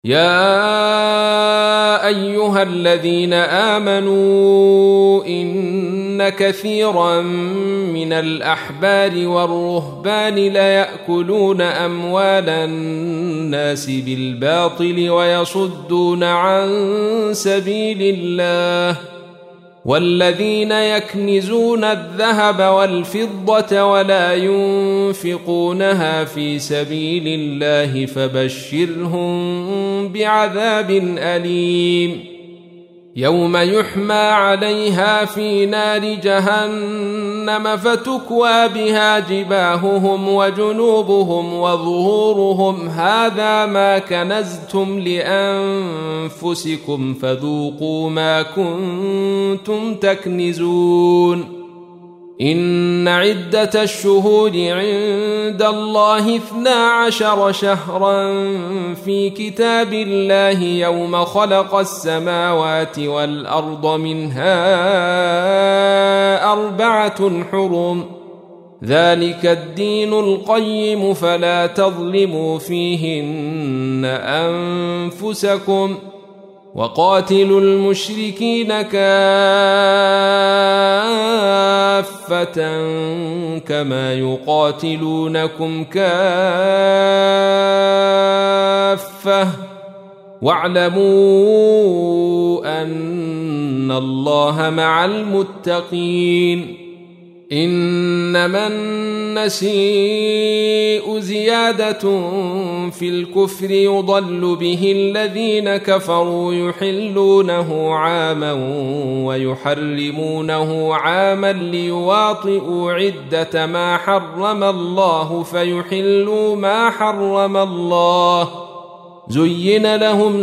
يا أيها الذين آمنوا إن كثيرا من الأحبار والرهبان ليأكلون أموال الناس بالباطل ويصدون عن سبيل الله والذين يكنزون الذهب والفضة ولا ينفقونها في سبيل الله فبشرهم بعذاب أليم يوم يحمى عليها في نار جهنم فتكوى بها جباههم وجنوبهم وظهورهم هذا ما كنزتم لأنفسكم فذوقوا ما كنتم تكنزون إن عدة الشهور عند الله 12 شهرا في كتاب الله يوم خلق السماوات والأرض منها 4 حرم ذلك الدين القيم فلا تظلموا فيهن أنفسكم وقاتلوا المشركين كافة كما يقاتلونكم كافة واعلموا أن الله مع المتقين إنما النسيء زيادة في الكفر يضل به الذين كفروا يحلونه عاما ويحرمونه عاما ليواطئوا عدة ما حرم الله فيحلوا ما حرم الله زين لهم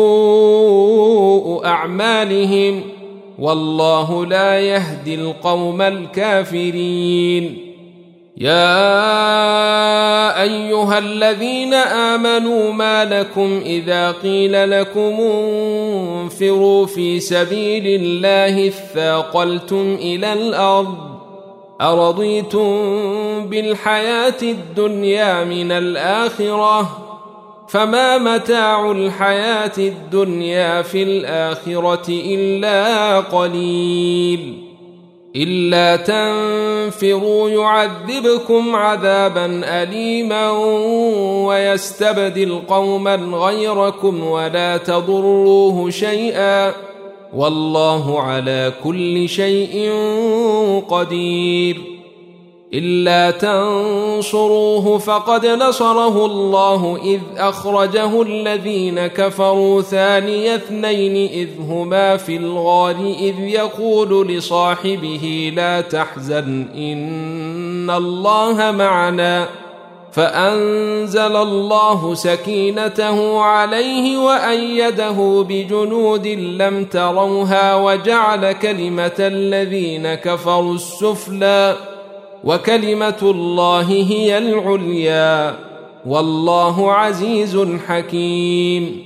سوء أعمالهم والله لا يهدي القوم الكافرين يا أيها الذين آمنوا ما لكم إذا قيل لكم انفروا في سبيل الله اثاقلتم إلى الأرض أرضيتم بالحياة الدنيا من الآخرة فما متاع الحياة الدنيا في الآخرة إلا قليل إلا تنفروا يعذبكم عذابا أليما ويستبدل قوما غيركم ولا تضروه شيئا والله على كل شيء قدير إلا تنصروه فقد نصره الله إذ أخرجه الذين كفروا ثاني اثنين إذ هما في الغار إذ يقول لصاحبه لا تحزن إن الله معنا فأنزل الله سكينته عليه وأيده بجنود لم تروها وجعل كلمة الذين كفروا السفلى وكلمة الله هي العليا والله عزيز حكيم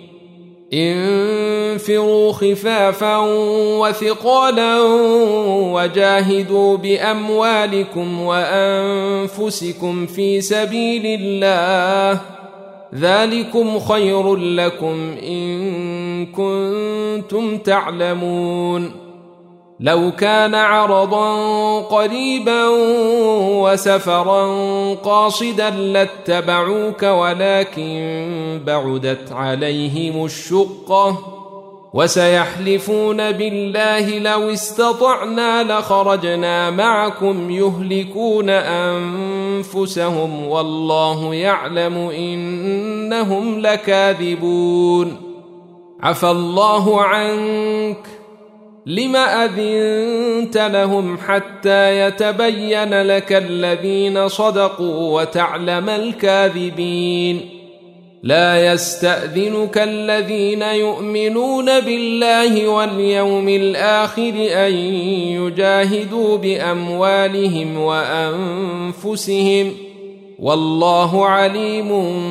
انفروا خفافا وثقالا وجاهدوا بأموالكم وأنفسكم في سبيل الله ذلكم خير لكم إن كنتم تعلمون لو كان عرضا قريبا وسفرا قاصدا لاتبعوك ولكن بعدت عليهم الشقة وسيحلفون بالله لو استطعنا لخرجنا معكم يهلكون أنفسهم والله يعلم إنهم لكاذبون عفى الله عنك لم أذنت لهم حتى يتبين لك الذين صدقوا وتعلم الكاذبين لا يستأذنك الذين يؤمنون بالله واليوم الآخر أن يجاهدوا بأموالهم وأنفسهم والله عليم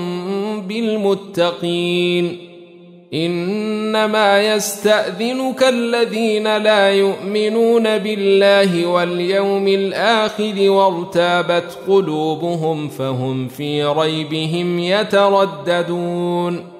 بالمتقين إنما يستأذنك الذين لا يؤمنون بالله واليوم الآخر وارتابت قلوبهم فهم في ريبهم يترددون